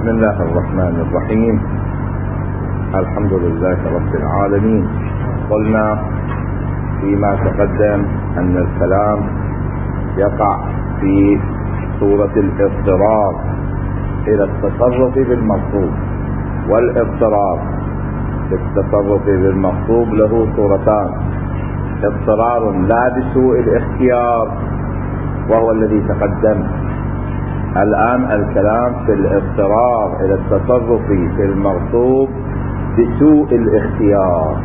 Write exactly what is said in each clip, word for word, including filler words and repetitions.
بسم الله الرحمن الرحيم. الحمد لله رب العالمين. قلنا فيما تقدم أن الكلام يقع في صورة الاضطرار إلى التصرف بالمطلوب، والاضطرار في التصرف بالمطلوب له صورتان: اضطرار لا بسوء الاختيار وهو الذي تقدم. الآن الكلام في الاضطرار إلى التصرف في المغصوب بسوء الاختيار،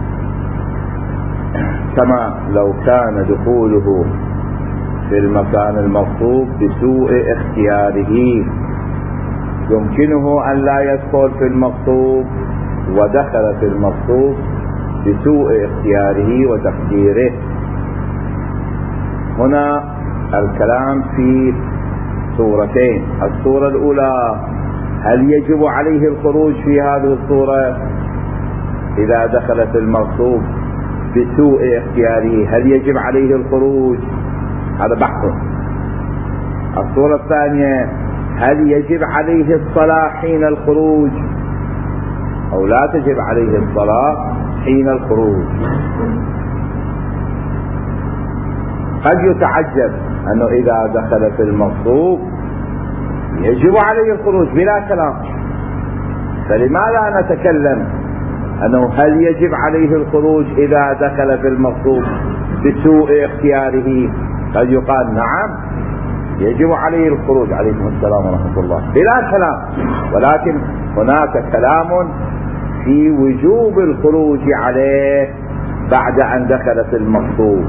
كما لو كان دخوله في المكان المغصوب بسوء اختياره، يمكنه أن لا يدخل في المغصوب ودخل في المغصوب بسوء اختياره وتقديره. هنا الكلام في صورتين: الصورة الأولى، هل يجب عليه الخروج في هذه الصورة إذا دخل في المغصوب بسوء اختياره؟ هل يجب عليه الخروج؟ هذا بحث. الصورة الثانية، هل يجب عليه الصلاة حين الخروج أو لا تجب عليه الصلاة حين الخروج؟ قد يتعجب أنه إذا دخل في المغصوب يجب عليه الخروج بلا كلام، فلماذا نتكلم أنه هل يجب عليه الخروج إذا دخل في المغصوب بسوء اختياره؟ قد يقال نعم يجب عليه الخروج، عليكم السلام ورحمة الله، بلا كلام، ولكن هناك كلام في وجوب الخروج عليه بعد أن دخل في المغصوب.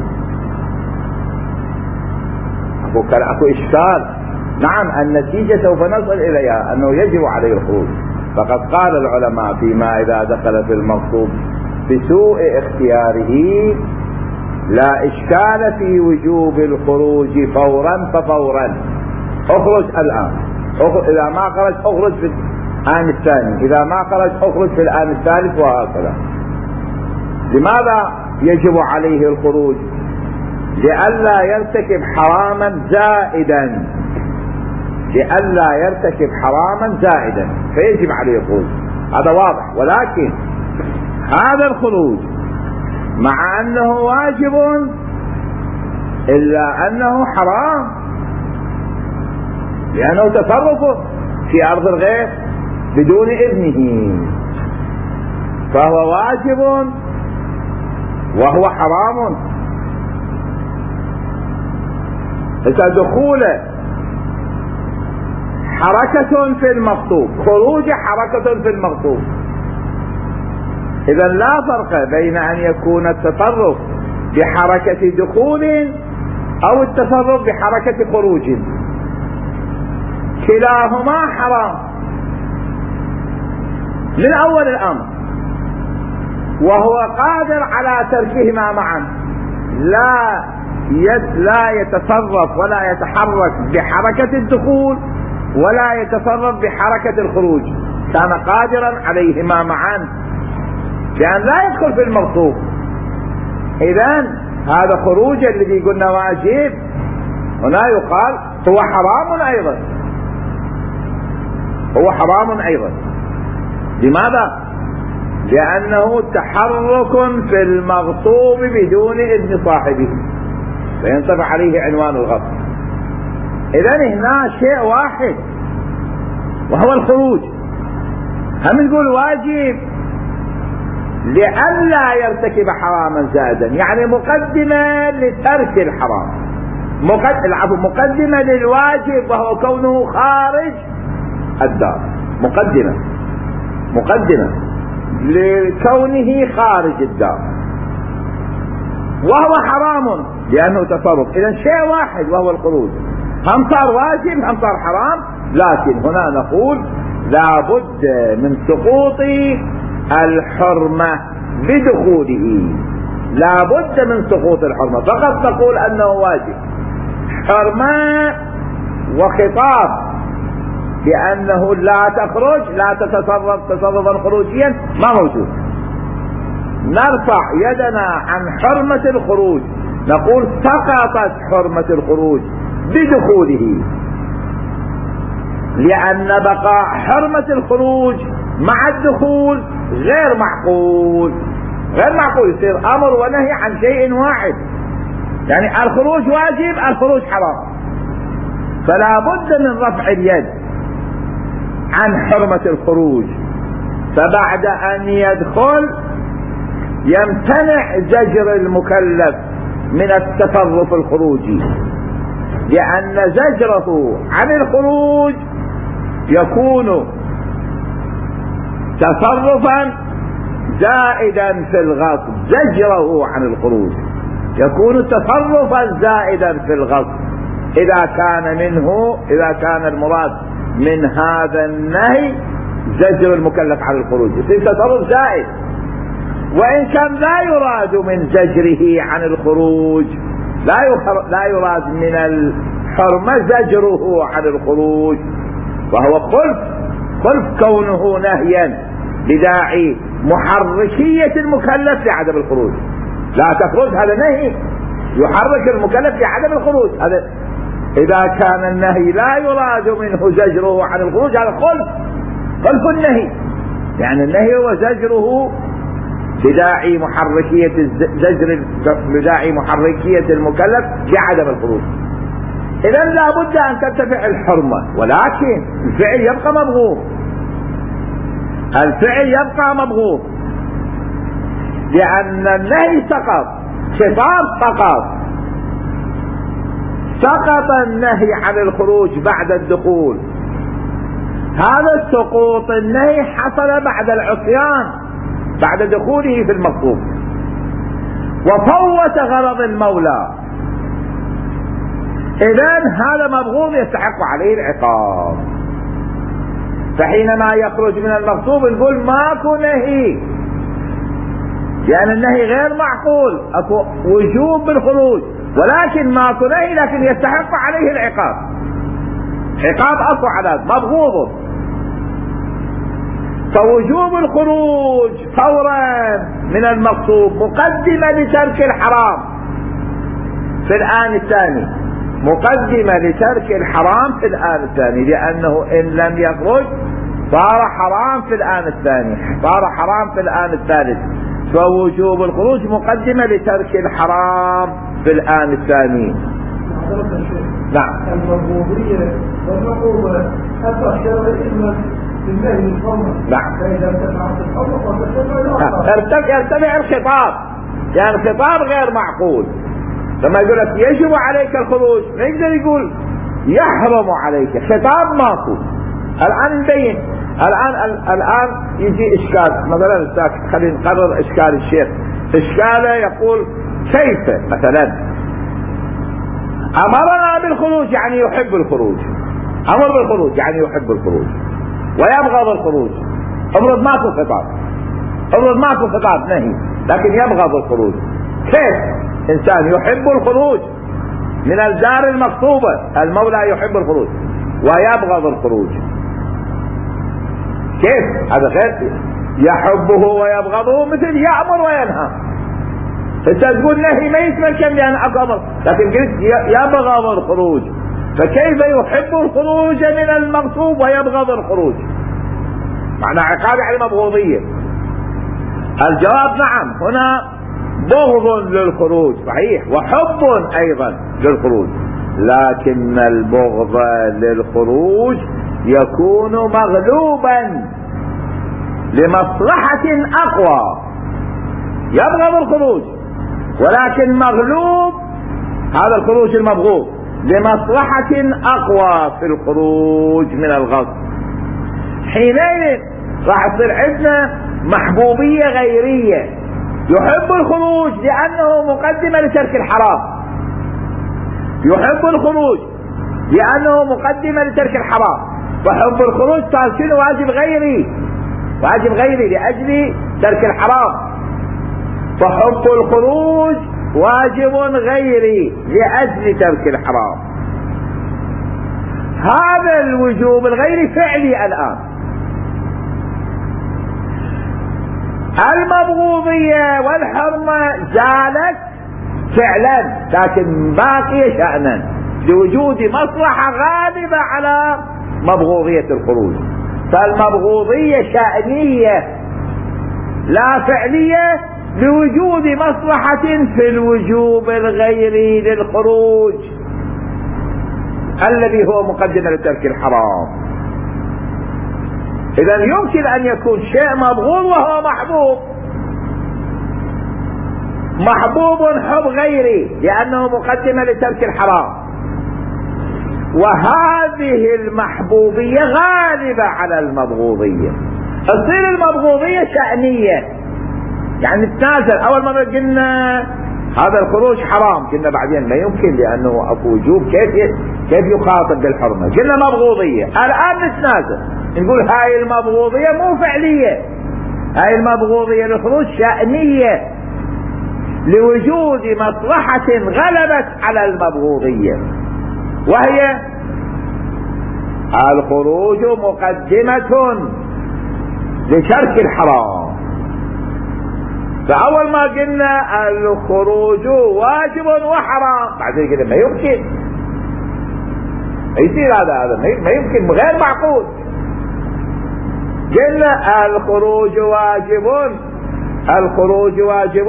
أكو إشكال. نعم، النتيجة سوف نصل إليها أنه يجب عليه الخروج، فقد قال العلماء فيما إذا دخل في المغصوب بسوء اختياره لا إشكال في وجوب الخروج فورا ففورا. اخرج الآن، اخرج إذا ما خرج اخرج في الآن الثاني، إذا ما خرج اخرج في الآن الثالث، وهكذا. لماذا يجب عليه الخروج؟ لئلا يرتكب حراما زائدا، لئلا يرتكب حراما زائدا فيجب عليه الخروج، هذا واضح. ولكن هذا الخروج مع أنه واجب إلا أنه حرام، لأنه تصرف في أرض الغير بدون إذنه، فهو واجب وهو حرام. إذا دخوله حركة في المغصوب، خروج حركة في المغصوب، إذا لا فرق بين أن يكون التصرف بحركة دخول أو التصرف بحركة خروج، كلاهما حرام من أول الأمر، وهو قادر على تركهما معا. لا لا يتصرف ولا يتحرك بحركة الدخول ولا يتصرف بحركة الخروج، كان قادرا عليهما معا لأن لا يدخل في المغصوب. إذن هذا خروج الذي قلنا واجب هنا يقال هو حرام أيضا، هو حرام أيضا. لماذا؟ لأنه تحرك في المغصوب بدون إذن صاحبه، فينطبق عليه عنوان الغصب. إذن هنا شيء واحد وهو الخروج. هم نقول واجب لئلا يرتكب حراما زائدا، يعني مقدمة لترك الحرام، مقدمة للواجب وهو كونه خارج الدار، مقدمة مقدمة لكونه خارج الدار، وهو حرام لأنه تصرف. إذن شيء واحد وهو الخروج، هم صار واجب هم صار حرام. لكن هنا نقول لا بد من سقوط الحرمة بدخوله، لا بد من سقوط الحرمة، فقط نقول أنه واجب حرمة وخطاب بأنه لا تخرج لا تتصرف تصرفا خروجيا ما موجود. نرفع يدنا عن حرمة الخروج، نقول سقطت حرمة الخروج بدخوله. لأن بقاء حرمة الخروج مع الدخول غير معقول، غير معقول يصير أمر ونهي عن شيء واحد، يعني الخروج واجب الخروج حرام، فلا بد من رفع اليد عن حرمة الخروج، فبعد أن يدخل يمتنع زجر المكلف من التصرف الخروجي، لأن زجره عن الخروج يكون تصرفا زائدا في الغصب، زجره عن الخروج يكون تصرفا زائدا في الغصب إذا كان منه إذا كان المراد من هذا النهي زجر المكلف عن الخروج، يصير تصرف زائد. وإن كان لا يراد من زجره عن الخروج، لا لا يراد من الحرمة زجره عن الخروج، وهو خلف خلف كونه نهيا بداعي محركية المكلف لعدم الخروج. لا تخرج، هذا نهي يحرك المكلف لعدم الخروج، هذا إذا كان النهي لا يراد منه زجره عن الخروج هذا خلف خلف النهي، يعني النهي هو زجره بداعي محركية زجر بداعي محركية المكلف لعدم الخروج. إذا لا بد أن ترتفع الحرمة، ولكن الفعل يبقى مبغوض، الفعل يبقى مبغوض لأن النهي سقط، خطاب سقط، سقط النهي عن الخروج بعد الدخول. هذا السقوط النهي حصل بعد العصيان، بعد دخوله في المغصوب، وفوت غرض المولى، إذن هذا مبغوض يستحق عليه العقاب. فحينما يخرج من المغصوب نقول ماكو نهي، لأن النهي غير معقول، اكو وجوب بالخروج، ولكن ماكو نهي لكن يستحق عليه العقاب، عقاب اكو عذاب مبغوض. فوجوب الخروج فورا من المغصوب مقدمة لترك الحرام في الآن الثاني، مقدمة لترك الحرام في الآن الثاني، لأنه إن لم يخرج صار حرام في الآن الثاني، صار حرام في الآن الثالث، فوجوب الخروج مقدمة لترك الحرام في الآن الثاني. نعم. المرغوبية والعقوبة حتى شرع نعم. يرتفع الخطاب، يعني الخطاب غير معقول. لما يقول لك يجب عليك الخروج ما يقدر يقول يحرم عليك، خطاب ماكو. الآن نبين، الآن الآن يجي إشكال، مثلا خلينا نقرر إشكال الشيخ. إشكاله يقول كيف مثلا أمرنا بالخروج يعني يحب الخروج، أمر بالخروج يعني يحب الخروج ويبغض الخروج، افرض ماكو خطاب، افرض ماكو خطاب نهي لكن يبغض الخروج، كيف انسان يحب الخروج من الدار المغصوبة، المولى يحب الخروج ويبغض الخروج، كيف هذا غير يحبه ويبغضه مثل يأمر وينهى. انت تقول نهي ما يتمكن لأن أمر، لكن قلت يبغض الخروج، فكيف يحب الخروج من المغصوب ويبغض الخروج؟ معنى عقاب على المبغوضية. الجواب نعم، هنا بغض للخروج صحيح وحب أيضا للخروج، لكن البغض للخروج يكون مغلوبا لمصلحة أقوى، يبغض الخروج ولكن مغلوب هذا الخروج المبغوض لمصلحة أقوى في الخروج من الغصب. حينئذ راح تصير عندنا محبوبية غيرية، يحب الخروج لأنه مقدمة لترك الحرام، يحب الخروج لأنه مقدمة لترك الحرام، وحب الخروج صار شنو واجب غيري، واجب غيري لأجل ترك الحرام، فحب الخروج واجب غيري لأجل ترك الحرام. هذا الوجوب الغيري فعلي الآن، المبغوضية والحرمة زالت فعلا لكن باقية شأنا لوجود مصلحة غالبة على مبغوضية الخروج. فالمبغوضية شأنية لا فعلية لوجود مصلحة في الوجوب الغيري للخروج الذي هو مقدمة لترك الحرام. إذا يمكن أن يكون شيء مبغوض وهو محبوب، محبوب حب غيري لأنه مقدمة لترك الحرام، وهذه المحبوبية غالبة على المبغوضية. تصير المبغوضية شأنية، يعني تنازل. أول مرة قلنا هذا الخروج حرام، قلنا بعدين ما يمكن لأنه أكو وجوب، كيف كيف يخاطب بالحرمة؟ قلنا مبغوضية. الآن نتنازل نقول هاي المبغوضية مو فعلية، هاي المبغوضية للخروج شأنية لوجود مصلحة غلبت على المبغوضية، وهي الخروج مقدمة لترك الحرام. فأول ما قلنا الخروج واجب وحرام، بعدين قلنا ما يمكن يصير هذا هذا ما يمكن، غير معقول. قلنا الخروج واجب، الخروج واجب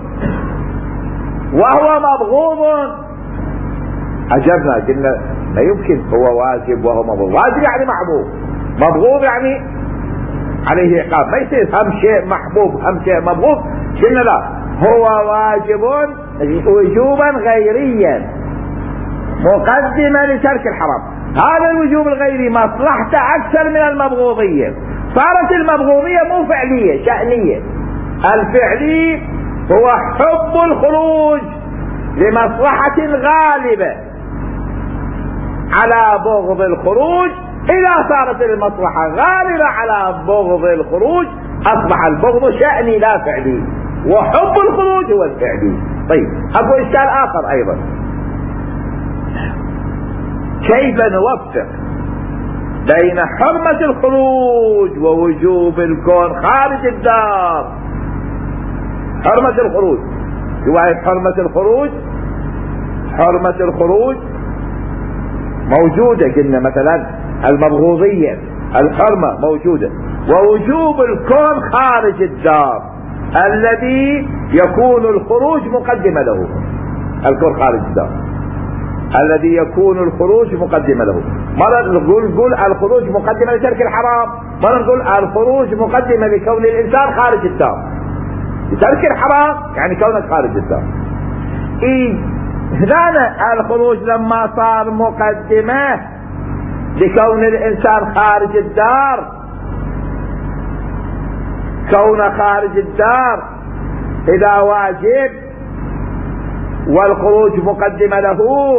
وهو مبغوض. عجبنا، قلنا ما يمكن هو واجب وهو مبغوض. واجب يعني محبوب، مبغوض يعني عليه عقاب. ما يصير هم شيء محبوب هم شيء مبغوض. قلنا لا، هو واجب وجوبا غيريا مقدمة لترك الحرام. هذا الوجوب الغيري مصلحته أكثر من المبغوضية. صارت المبغوضية مو فعلية، شأنية. الفعلي هو حب الخروج لمصلحة غالبة على بغض الخروج. إذا صارت المصلحة غالبة على بغض الخروج أصبح البغض شأني لا فعلي، وحب الخروج هو الفعلي. طيب أكو إشكال آخر أيضا، كيف نوفق بين حرمة الخروج ووجوب الكون خارج الدار؟ حرمة الخروج، رواية حرمة الخروج، حرمة الخروج موجودة. قلنا مثلا المبغوضية الحرمة موجودة، ووجوب الكون خارج الدار الذي يكون الخروج مقدمة له. الكون خارج الدار الذي يكون الخروج مقدمة له. مرة نقول نقول الخروج مقدمة لترك الحرام، مرة نقول الخروج مقدمة لكون الإنسان خارج الدار. لترك الحرام يعني كونك خارج الدار. إيه هنا الخروج لما صار مقدمة لكون الإنسان خارج الدار، كون خارج الدار إذا واجب والخروج مقدمة له،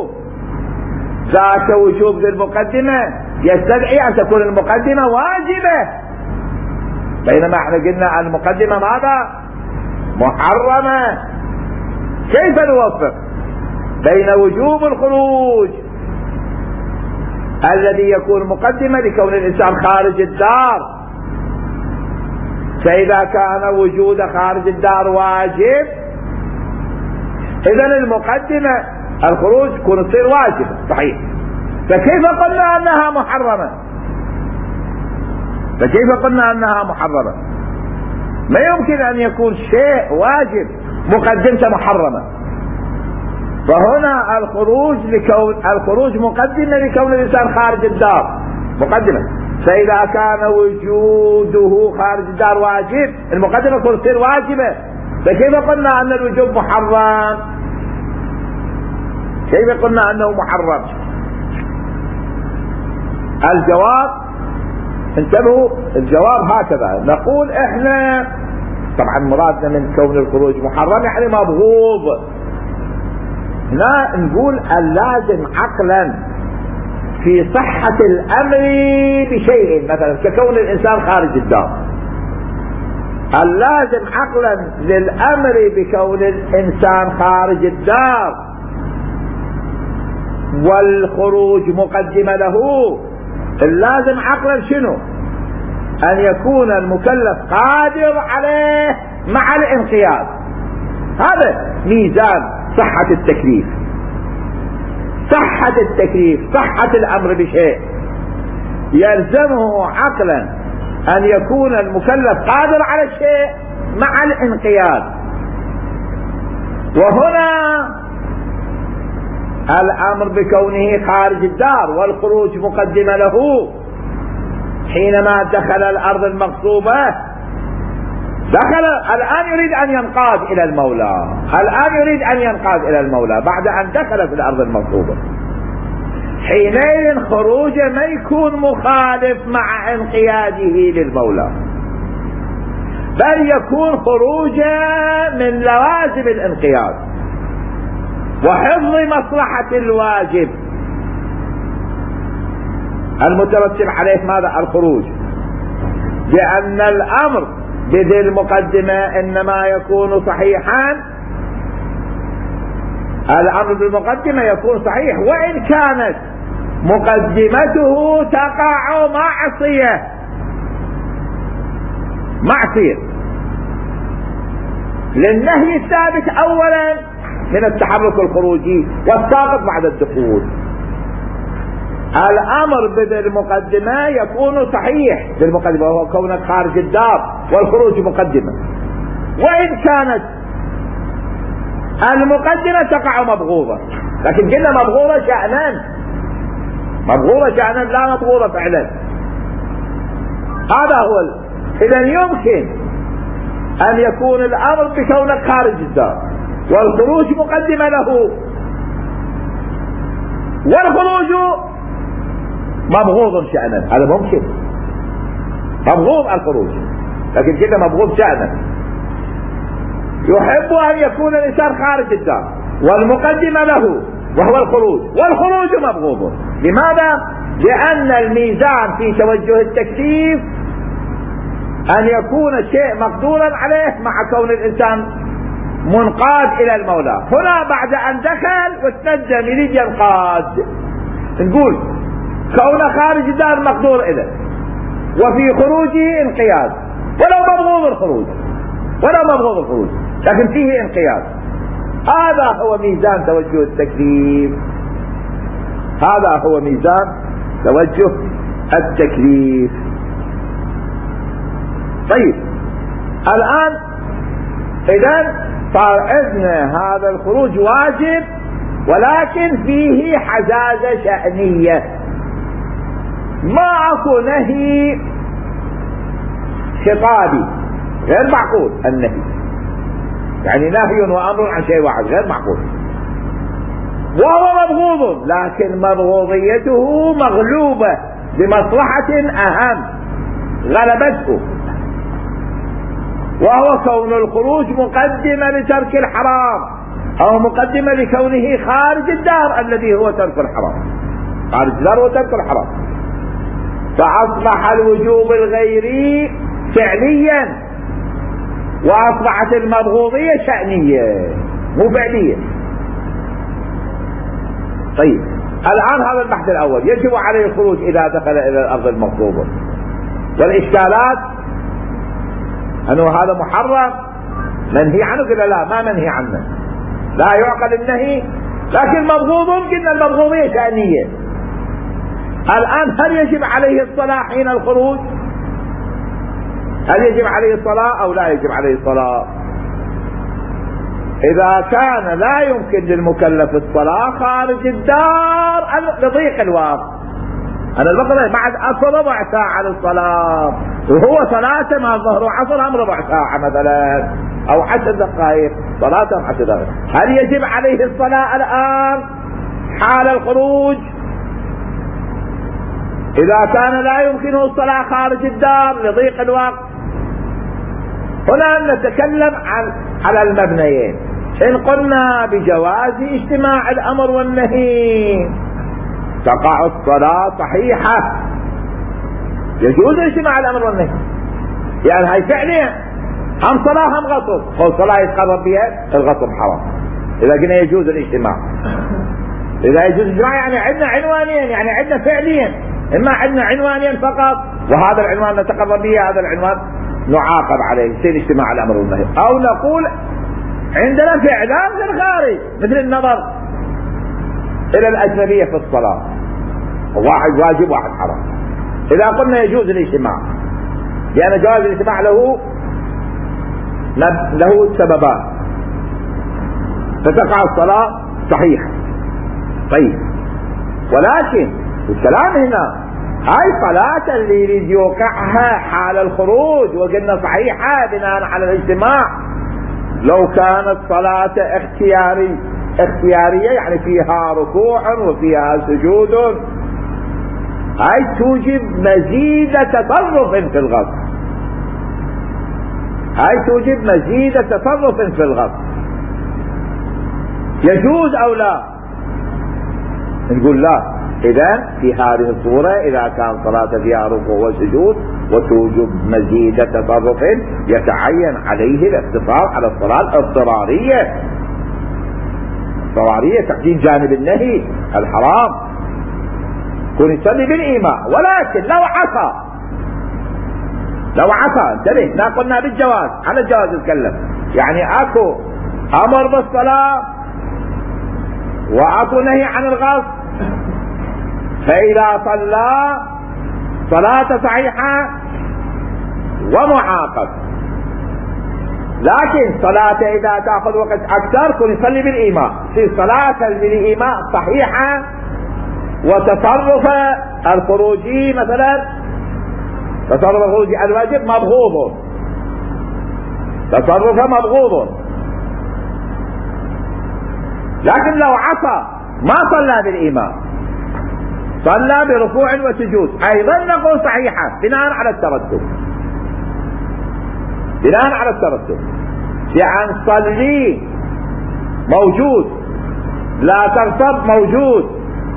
ذاك وجوب للمقدمة يستدعي أن تكون المقدمة واجبة، بينما احنا قلنا المقدمة ماذا؟ محرمة. كيف نوفق بين وجوب الخروج الذي يكون مقدمة لكون الإنسان خارج الدار؟ فإذا كان وجود خارج الدار واجب، إذن المقدمة الخروج تكون تصير واجبة، صحيح. فكيف قلنا أنها محرمة؟ فكيف قلنا أنها محرمة؟ ما يمكن أن يكون شيء واجب مقدمته محرمة. فهنا الخروج لكون الخروج مقدمة لكون الإنسان خارج الدار، مقدمة. فإذا كان وجوده خارج الدار واجب، المقدمة تكون تصير واجبة. فكيف قلنا أن الوجوب محرم؟ كيف قلنا أنه محرم؟ الجواب، انتبهوا، الجواب هكذا. نقول احنا طبعا مرادنا من كون الخروج محرم يعني مبغوض. هنا نقول اللازم عقلا في صحة الأمر بشيء، مثلا ككون الإنسان خارج الدار، اللازم عقلا للأمر بكون الإنسان خارج الدار والخروج مقدمة له، اللازم عقلا شنو؟ أن يكون المكلف قادر عليه مع الانقياد. هذا ميزان صحة التكليف، صحة التكليف، صحة الأمر بشيء. يلزمه عقلا أن يكون المكلف قادر على الشيء مع الانقياد. وهنا الأمر بكونه خارج الدار والخروج مقدمة له. حينما دخل الأرض المغصوبة دخل الآن يريد أن ينقاد إلى المولى، الآن يريد أن ينقاد إلى المولى بعد أن دخل في الأرض المغصوبة. حينئذ خروجه ما يكون مخالف مع انقياده للمولى، بل يكون خروجه من لوازم الانقياد وحفظ مصلحة الواجب المترتب عليه ماذا؟ الخروج. لأن الأمر بذي المقدمة إنما يكون صحيحا، الأمر بالمقدمة يكون صحيح وإن كانت مقدمته تقع معصية معصية للنهي الثابت أولا من التحرك الخروجي والساقط بعد الدخول. الأمر بالمقدمة يكون صحيح بالمقدمة وهو كونك خارج الدار والخروج مقدمة، وإن كانت المقدمة تقع مبغوضة، لكن قلنا مبغوضة شأنا، مبغوضة شأنا لا مبغوضة فعلا. هذا هو ال... إذن يمكن أن يكون الأمر بكونك خارج الدار والخروج مقدمة له، والخروج مبغوض شأنا، هذا ممكن، مبغوض الخروج لكن كده مبغوض شأنا. يحب أن يكون الإنسان خارج الدار والمقدمة له وهو الخروج، والخروج مبغوض. لماذا؟ لأن الميزان في توجه التكليف أن يكون الشيء مقدورا عليه مع كون الإنسان منقاد إلى المولى. هنا بعد أن دخل واستندم يريد ينقاد، نقول كون خارج الدار مقدور إليه وفي خروجه انقياد، ولو مبغوض الخروج ولو مبغوض الخروج لكن فيه انقياد. هذا هو ميزان توجه التكليف، هذا هو ميزان توجه التكليف. طيب الآن إذن صار عندنا هذا الخروج واجب ولكن فيه حزازة شأنية، ما اكو نهي خطابي غير معقول. النهي يعني نهي وامر عن شيء واحد غير معقول، وهو مبغوض لكن مبغوضيته مغلوبة بمصلحة اهم غلبته، وهو كون الخروج مقدمة لترك الحرام او مقدمة لكونه خارج الدار الذي هو ترك الحرام. خارج الدار هو ترك الحرام، فأصبح الوجوب الغيري فعليا وأصبحت المبغوضية شأنية مو فعلية. طيب الآن هذا البحث الأول، يجب عليه الخروج إذا دخل إلى الأرض المغصوبة، والإشكالات أنه هذا محرم منهي عنه، قلنا لا ما منهي عنه، لا يعقل النهي لكن مبغوض، قلنا المبغوضية شأنية. الآن هل يجب عليه الصلاة حين الخروج؟ هل يجب عليه الصلاة أو لا يجب عليه الصلاة؟ إذا كان لا يمكن للمكلف الصلاة خارج الدار لضيق الوقت، أنا الوقت بعد أصل ربع ساعة للصلاة وهو صلاة ما ظهر وعصر أم ربع ساعة مثلا أو عشر دقائق صلاة عشر دقائق، هل يجب عليه الصلاة الآن حال الخروج؟ إذا كان لا يمكنه الصلاة خارج الدار لضيق الوقت. هنا نتكلم عن على المبنيين. إن قلنا بجواز اجتماع الأمر والنهي تقع الصلاة صحيحة، يجوز اجتماع الأمر والنهي، يعني هاي فعليا هم صلاة هم غصب، هو صلاة يتقرب بها الغصب حرام. إذا قلنا يجوز الاجتماع، إذا يجوز الاجتماع يعني عندنا عنوانين، يعني عندنا فعليا، إما عندنا عنوانين فقط وهذا العنوان نتقرب به، هذا العنوان نعاقب عليه يصير اجتماع الأمر والنهي، أو نقول عندنا فعلان في الخارج مثل النظر إلى الأجنبية في الصلاة، واحد واجب واحد حرام، إذا قلنا يجوز الاجتماع، لأن جواز الاجتماع له له سببان، فتقع الصلاة صحيحة. طيب، ولكن الكلام هنا هاي صلاة اللي يريد يوقعها حال الخروج وقلنا صحيحة بناء على الاجتماع. لو كانت صلاة اختياري اختيارية يعني فيها ركوع وفيها سجود، هاي توجب مزيد تصرف في الغسل، هاي توجب مزيد تصرف في الغسل. يجوز أو لا؟ نقول لا. إذن في هذه الصورة إذا كان صلاة فيها ركوع وسجود وتوجب مزيد تصرف يتعين عليه الاقتصار على الصلاة الاضطرارية، اضطرارية تقديم جانب النهي الحرام، يكون يصلي بالإيماء. ولكن لو عصى، لو عصى انتبه، لا قلنا بالجواز، على الجواز نتكلم، يعني اكو امر بالصلاة واكو نهي عن الغصب، فإذا صلى صلاة صحيحة ومعاقب. لكن صلاة إذا تأخذ وقت أكثر كن يصلي بالإيماء، في صلاة بالإيماء صحيحة، وتصرف الخروجي مثلا تصرف الخروجي الواجب مبغوض، تصرف مبغوض. لكن لو عصى ما صلى بالإيماء، صلى بركوع وسجود، أيضا نقول صحيحة بناء على الترتب، بناء على الترتب، يعني صلي موجود، لا تغصب موجود،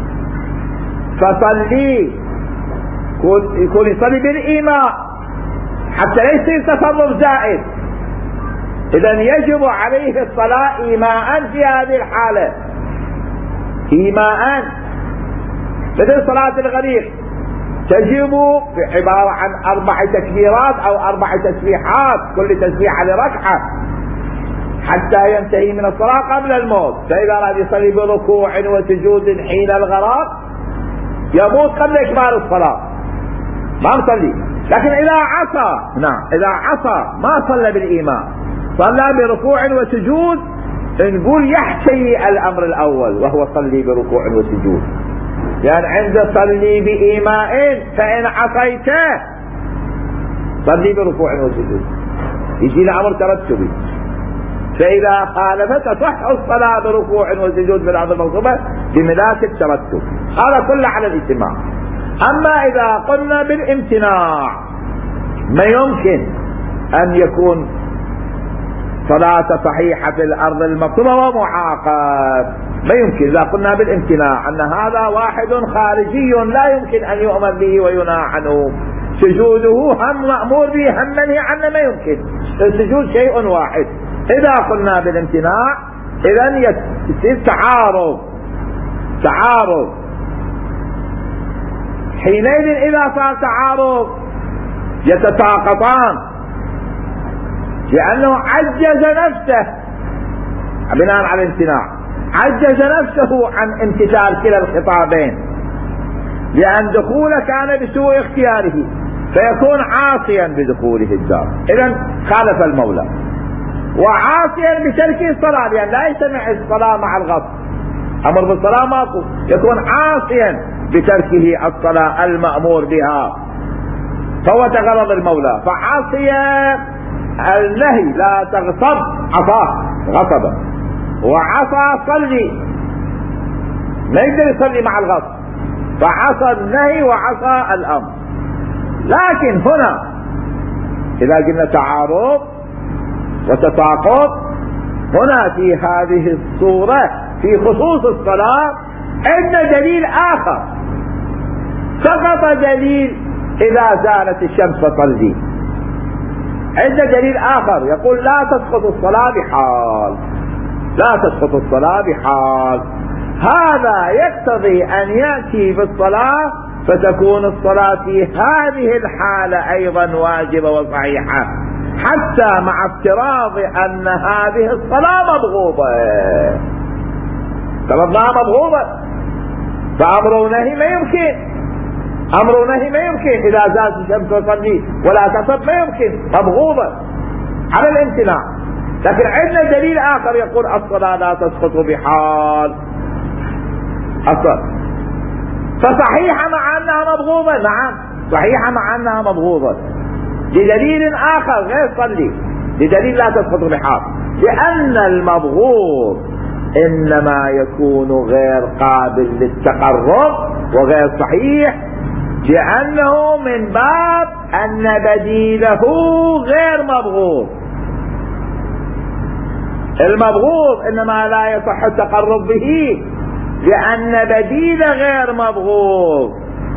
فصلي يكون يصلي بالإيماء حتى لا يصير تصرف زائد. إذن يجب عليه الصلاة إيماء في هذه الحالة، إيماء، مثل صلاة الغريق تجب في عبارة عن أربع تكبيرات أو أربع تسبيحات، كل تسبيحة لركعة حتى ينتهي من الصلاة قبل الموت. فإذا أراد يصلي بركوع وسجود حين الغرق يموت قبل إكمال الصلاة، ما مصلي. لكن إذا عصى، نعم إذا عصى ما صلى بالإيمان، صلى بركوع وسجود، نقول يحكي الأمر الأول وهو صلي بركوع وسجود، يعني عند صلي بإيماء، فإن عصيته صلي بركوع وسجود، يجي الأمر ترتبي. فإذا خالفت تصح الصلاة بركوع وسجود في الأرض المغصوبة بملاك الترتب. هذا كله على الاجتماع. أما إذا قلنا بالامتناع، ما يمكن أن يكون صلاة صحيحة في الأرض المغصوبة ومعاقب، ما يمكن. إذا قلنا بالامتناع أن هذا واحد خارجي لا يمكن أن يؤمر به وينهى عنه، سجوده هم مأمور به هم منهي عنه، ما يمكن، السجود شيء واحد. إذا قلنا بالامتناع إذن يصير تعارض، تعارض حينئذ إذا صار تعارض يتساقطان، لأنه عجز نفسه بناء على الامتناع، عجز نفسه عن امتثال كلا الخطابين، لأن دخوله كان بسوء اختياره فيكون عاصيا بدخوله الدار، إذن خالف المولى، وعاصيا بترك الصلاة، لأن لا يجتمع الصلاة مع الغصب، أمر بالصلاة ماكو، يكون عاصيا بتركه الصلاة المأمور بها، فوت غرض المولى، فعاصي النهي لا تغصب، عصاه غصبا، وعصى صلي، ما يقدر يصلي مع الغصب، فعصى النهي وعصى الأمر. لكن هنا إذا قلنا تعارض وتساقط، هنا في هذه الصورة في خصوص الصلاة عندنا دليل آخر، سقط دليل إذا زالت الشمس فصلي، عندنا دليل آخر يقول لا تسقط الصلاة بحال، لا تسقط الصلاة بحال. هذا يقتضي أن يأتي بالصلاة فتكون الصلاة في هذه الحالة أيضا واجبة وصحيحة، حتى مع افتراض أن هذه الصلاة مبغوضة، فرضناها مبغوضة، فأمر ونهي ما يمكن، امر ونهي ما يمكن، اذا زالت الشمس وصلي ولا تصب ما يمكن، مبغوضة على الامتناع. لكن عندنا دليل اخر يقول الصلاة لا تسقط بحال الصلاة، فصحيحة مع انها مبغوضة، نعم صحيحة مع انها مبغوضة لدليل اخر غير صلي، لدليل لا تسقط بحال، لان المبغوض انما يكون غير قابل للتقرب وغير صحيح، لانه من باب ان بديله غير مبغوض. المبغوض انما لا يصح التقرب به لان بديله غير مبغوض.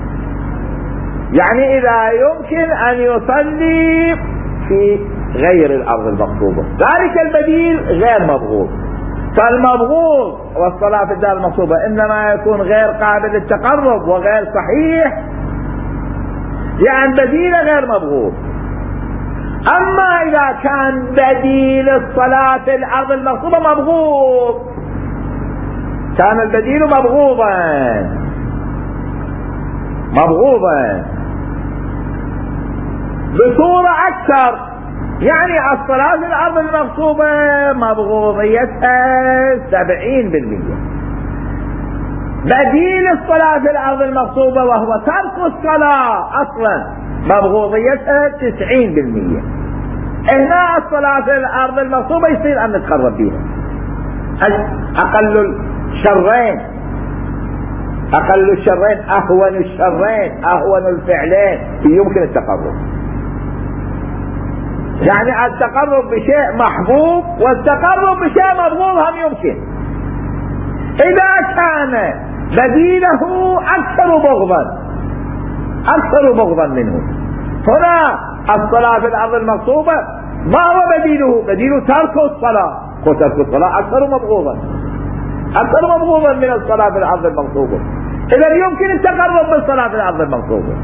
يعني اذا يمكن ان يصلي في غير الارض المغصوبة ذلك البديل غير مبغوض، فالمبغوض والصلاة في الدار المغصوبة انما يكون غير قابل للتقرب وغير صحيح لان بديله غير مبغوض. اما اذا كان بديل الصلاة في الارض المغصوبة مبغوض، كان البديل مبغوضا مبغوضا بصورة اكثر، يعني الصلاة في الارض المغصوبة مبغوضيتها سبعين بالمية، بديل الصلاة في الارض المغصوبة وهو ترك الصلاة اصلا مبغوضيتها تسعين بالمية. هنا الصلاة في الارض المغصوبة يصير ان نتقرب بها، اقل الشرين اقل الشرين اهون الشرين اهون الفعلين يمكن التقرب، يعني التقرب بشيء محبوب والتقرب بشيء مبغوض هم يمكن، اذا كان بديله اكثر بغضا اكثر بغضا منه. هنا الصلاة في الارض المغصوبة ما هو بديله؟ بديله ترك الصلاة، وترك الصلاة اكثر مبغوضا اكثر مبغوضا من الصلاة في الارض المغصوبة. اذا يمكن التقرب بالصلاة في الارض المغصوبة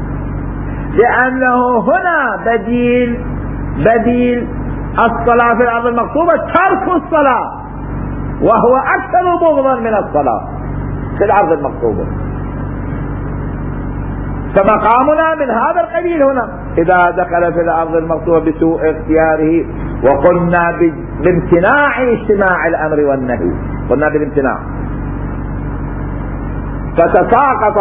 لانه هنا بديل بديل الصلاة في الارض المغصوبة ترك الصلاة، وهو اكثر بغضا من الصلاة في الارض المغصوبة. فمقامنا من هذا القبيل هنا، اذا دخل في الارض المغصوبة بسوء اختياره، وقلنا بامتناع اجتماع الامر والنهي، قلنا بالامتناع، فتساقط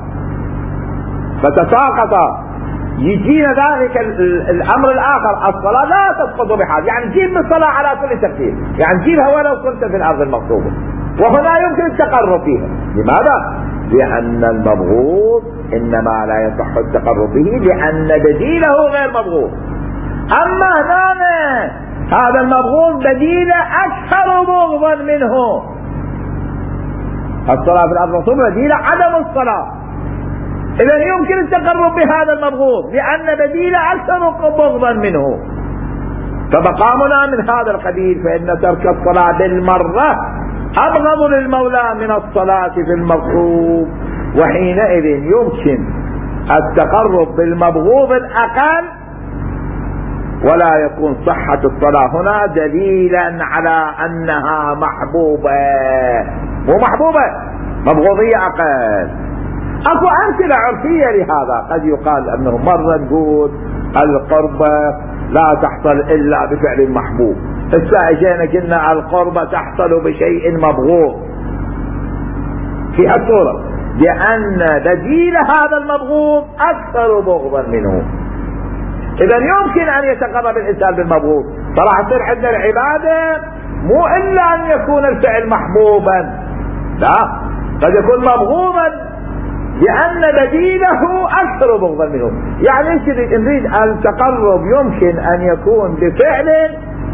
فتساقط يجينا ذلك الامر الاخر الصلاة لا تسقط بحال، يعني جيب من الصلاة على كل ترتيب، يعني جيبها ولو كنت في الارض المغصوبة، وهنا يمكن التقرب فيها. لماذا؟ لان المبغوض انما لا يصح التقرب به لان بديله غير مبغوض. اما هنا هذا المبغوض بديله اكثر بغضا منه، الصلاة في الارض المغصوبة بديله عدم الصلاة، اذا يمكن التقرب بهذا المبغوض لان بديله اكثر بغضا منه. فمقامنا من هذا القبيل، فان ترك الصلاة بالمرة ابغض للمولى من الصلاة في المغصوب، وحينئذ يمكن التقرب بالمبغوض الاقل ولا يكون صحة الصلاة هنا دليلا على انها محبوبة، مو محبوبة مبغوضية اقل. اكو امثلة عرفية لهذا، قد يقال انه مرة نقول القربة لا تحصل الا بفعل محبوب، هسه اجينا قلنا القربة تحصل بشيء مبغوض في هالصورة، لان بديل هذا المبغوض اكثر بغضا منه. اذا يمكن ان يتقرب الانسان بالمبغوض، فراح تصير عندنا العبادة مو الا ان يكون الفعل محبوبا، لا قد يكون مبغوضا لان بديله اكثر بغضا منه. يعني نريد التقرب يمكن ان يكون بفعل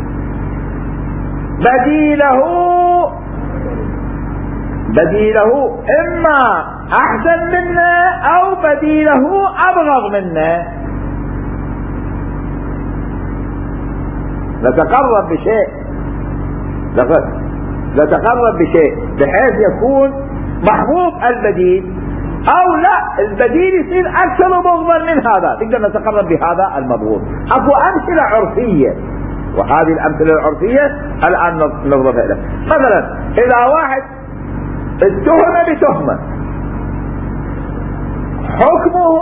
بديله بديله اما احسن منا او بديله ابغض منا. نتقرب بشيء نتقرب بشيء بحيث يكون محبوب البديل، او لا البديل يصير اكثر بغضا من هذا، نقدر نتقرب بهذا المبغوض. اكو امثله عرفيه، وهذه الامثله العرفيه الان نضربها لك. مثلا اذا واحد اتهم بتهمه حكمه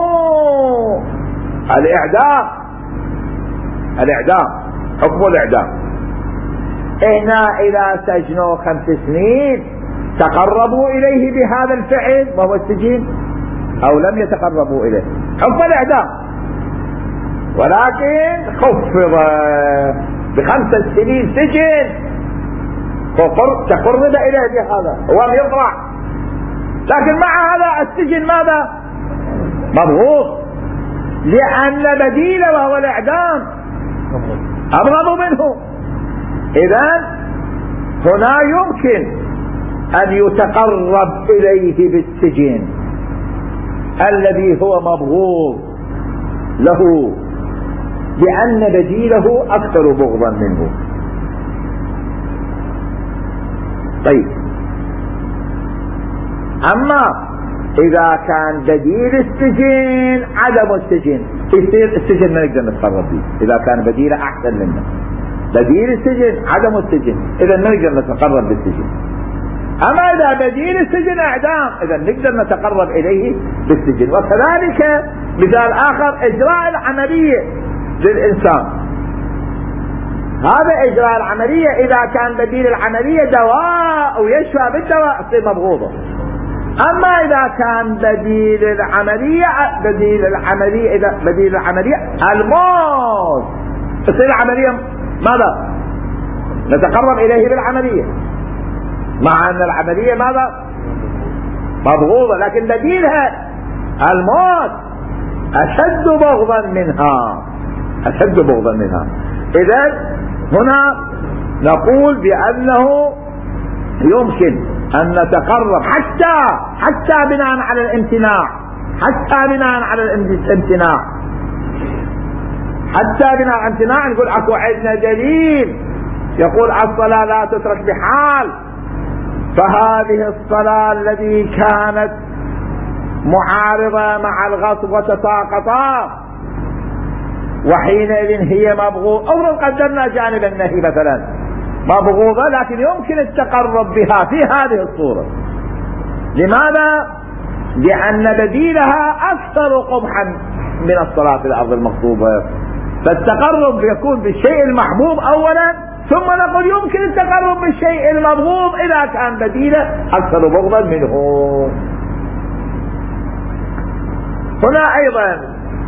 الإعدام، الإعدام حكم الإعدام. هنا إذا سجنوا خمس سنين تقربوا إليه بهذا الفعل وهو السجن أو لم يتقربوا إليه حكم الإعدام، ولكن خفض بخمسة سنين سجن تقرب إليه بهذا هو يطلع، لكن مع هذا السجن ماذا؟ مبغوض، لأن بديله وهو الإعدام أبغض منه. إذن هنا يمكن أن يتقرب إليه بالسجن الذي هو مبغوض له، لأن بديله أكثر بغضا منه. طيب، أما إذا كان بديل السجن عدم السجن، يصير السجن ما نقدر نتقرب به إذا كان بديله أحسن منه. بديل السجن عدم السجن، إذا ما نقدر نتقرب بالسجن. أما إذا بديل السجن إعدام، إذا نقدر نتقرب إليه بالسجن. وكذلك مثال آخر إجراء العملية للإنسان، هذا إجراء العملية إذا كان بديل العملية دواء ويشفى بالدواء يصير مبغوضة. أما إذا كان بديل العملية بديل العملية إذا بديل العملية الموت، تصير العملية ماذا؟ نتقرب إليه بالعملية، مع أن العملية ماذا؟ مبغوضة، لكن بديلها الموت أشد بغضا منها، أشد بغضا منها. إذن هنا نقول بأنه يمكن أن نتقرب حتى حتى بناء على الامتناع، حتى بناء على الامتناع حتى بناء على الامتناع نقول أكو عندنا دليل يقول الصلاة لا تترك بحال، فهذه الصلاة التي كانت معارضة مع الغصب وتساقطا وحينئذ هي مبغوضة، أو قدرنا جانب النهي مثلا مبغوضة، لكن يمكن التقرب بها في هذه الصورة. لماذا؟ لأن بديلها أكثر قبحا من الصلاة في الأرض المغصوبة، فالتقرب يكون بالشيء المحبوب أولا، ثم نقول يمكن التقرب بالشيء المبغوض إذا كان بديله أكثر بغضا منه. هنا أيضا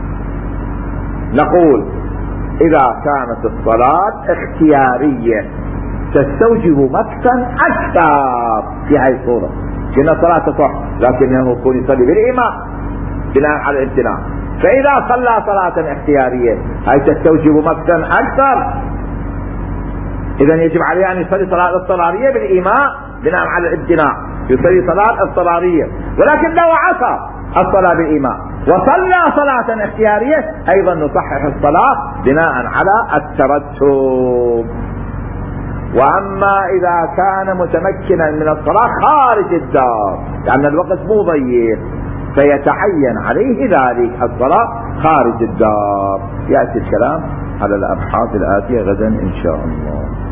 نقول إذا كانت الصلاة اختيارية تستوجب مكثا أكثر في هذه الصورة، كنا صلاة تصح لكنه يكون يصلي بالإمام بناء على الامتناع، فإذا صلى صلاة اختيارية هي تستوجب مكثا أكثر، إذا يجب عليه أن يصلي صلاة اضطرارية بالإمام بناء على الامتناع، يصلي صلاة اضطرارية، ولكن لو عصى الصلاة بالإمام وصلى صلاة اختيارية أيضا نصحح الصلاة بناء على الترتب. وأما إذا كان متمكنا من الصلاة خارج الدار لأن الوقت مو ضيق فيتعين عليه ذلك الصلاة خارج الدار. يأتي الكلام على الأبحاث الآتية غدا إن شاء الله.